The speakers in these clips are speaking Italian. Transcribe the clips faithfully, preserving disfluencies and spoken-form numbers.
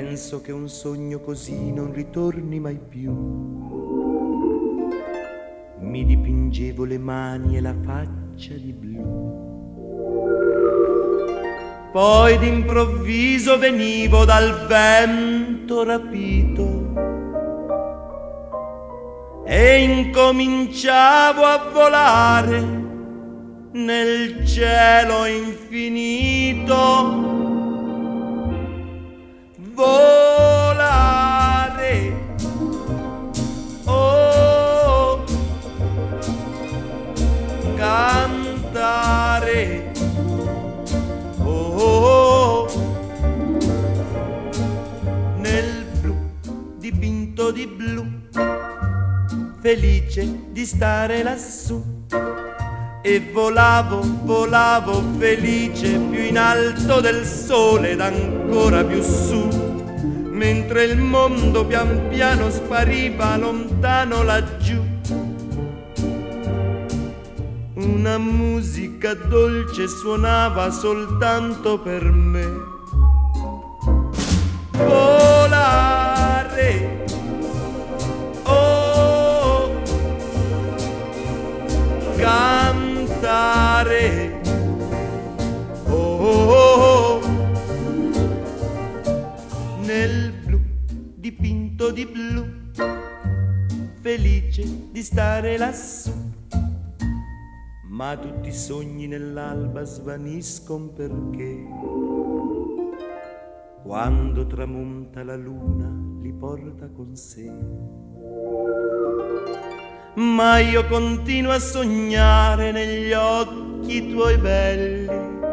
penso che un sogno così non ritorni mai più. Mi dipingevo le mani e la faccia di blu. Poi d'improvviso venivo dal vento rapito e incominciavo a volare nel cielo infinito. Volare, oh, cantare, oh, nel blu dipinto di blu, felice di stare lassù. E volavo, volavo felice più in alto del sole ed ancora più su, mentre il mondo pian piano spariva lontano laggiù. Una musica dolce suonava soltanto per me. Volare, oh, cantare, oh, oh, oh, nel blu dipinto di blu, felice di stare lassù. Ma tutti i sogni nell'alba svaniscono perché quando tramonta la luna li porta con sé. Ma io continuo a sognare negli occhi tuoi belli,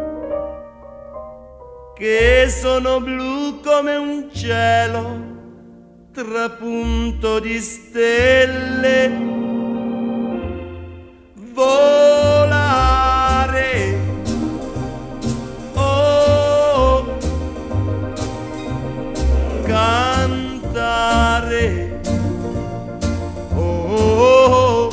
che sono blu come un cielo trapunto di stelle. Volare, oh, cantare, oh,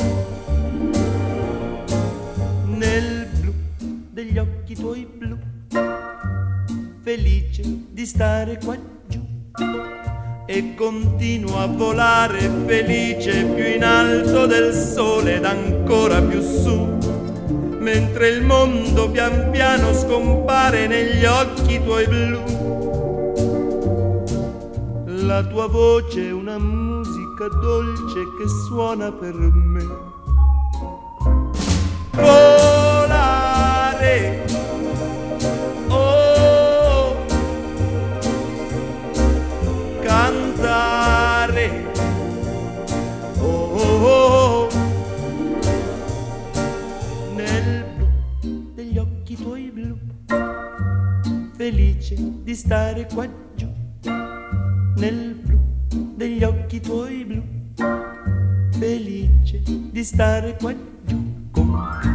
nel blu degli occhi tuoi blu, felice di stare qua giù. E continuo a volare felice più in alto del sole ed ancora più su, mentre il mondo pian piano scompare negli occhi tuoi blu. La tua voce è una musica dolce che suona per me. Volare, oh, cantare, oh, oh, oh, nel blu degli occhi tuoi blu, felice di stare qua giù. Nel blu degli occhi tuoi blu, felice di stare qua giù con te.